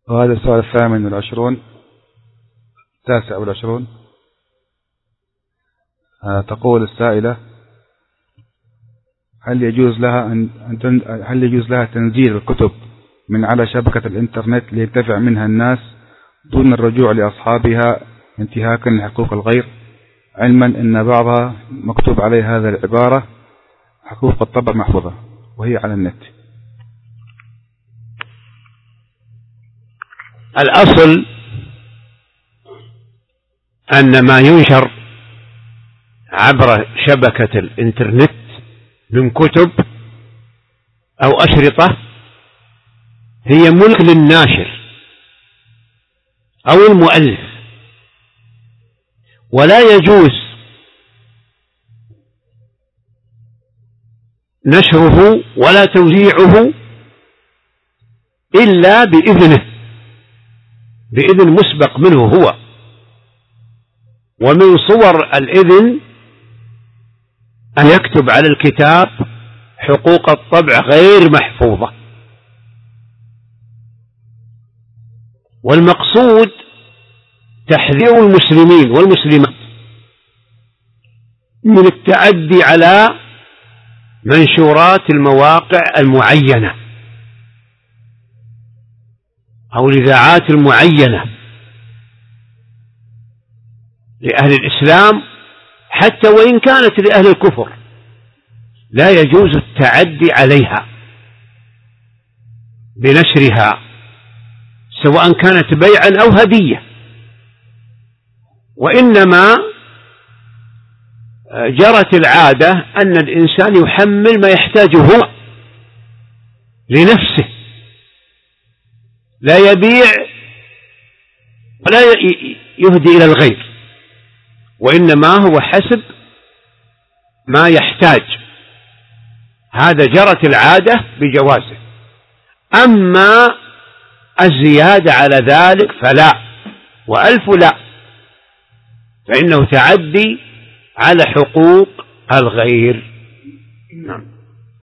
وهذا السؤال 28 29. تقول السائلة: هل يجوز لها تنزيل الكتب من على شبكة الإنترنت لينتفع منها الناس دون الرجوع لأصحابها انتهاكا لحقوق الغير، علما أن بعضها مكتوب عليه هذا العبارة: حقوق الطبع محفوظة، وهي على النت؟ الأصل أن ما ينشر عبر شبكة الإنترنت من كتب أو أشرطة هي ملك للناشر أو المؤلف، ولا يجوز نشره ولا توزيعه إلا بإذنه، بإذن مسبق منه هو. ومن صور الإذن أن يكتب على الكتاب حقوق الطبع غير محفوظة. والمقصود تحذير المسلمين والمسلمات من التعدي على منشورات المواقع المعينة أو الإذاعات المعينة لأهل الإسلام، حتى وإن كانت لأهل الكفر، لا يجوز التعدي عليها بنشرها، سواء كانت بيعا أو هدية. وإنما جرت العادة أن الإنسان يحمل ما يحتاجه هو لنفسه، لا يبيع ولا يهدي إلى الغير، وإنما هو حسب ما يحتاج. هذا جرت العادة بجوازه. أما الزيادة على ذلك فلا، وألف لا، فإنه تعدي على حقوق الغير. نعم.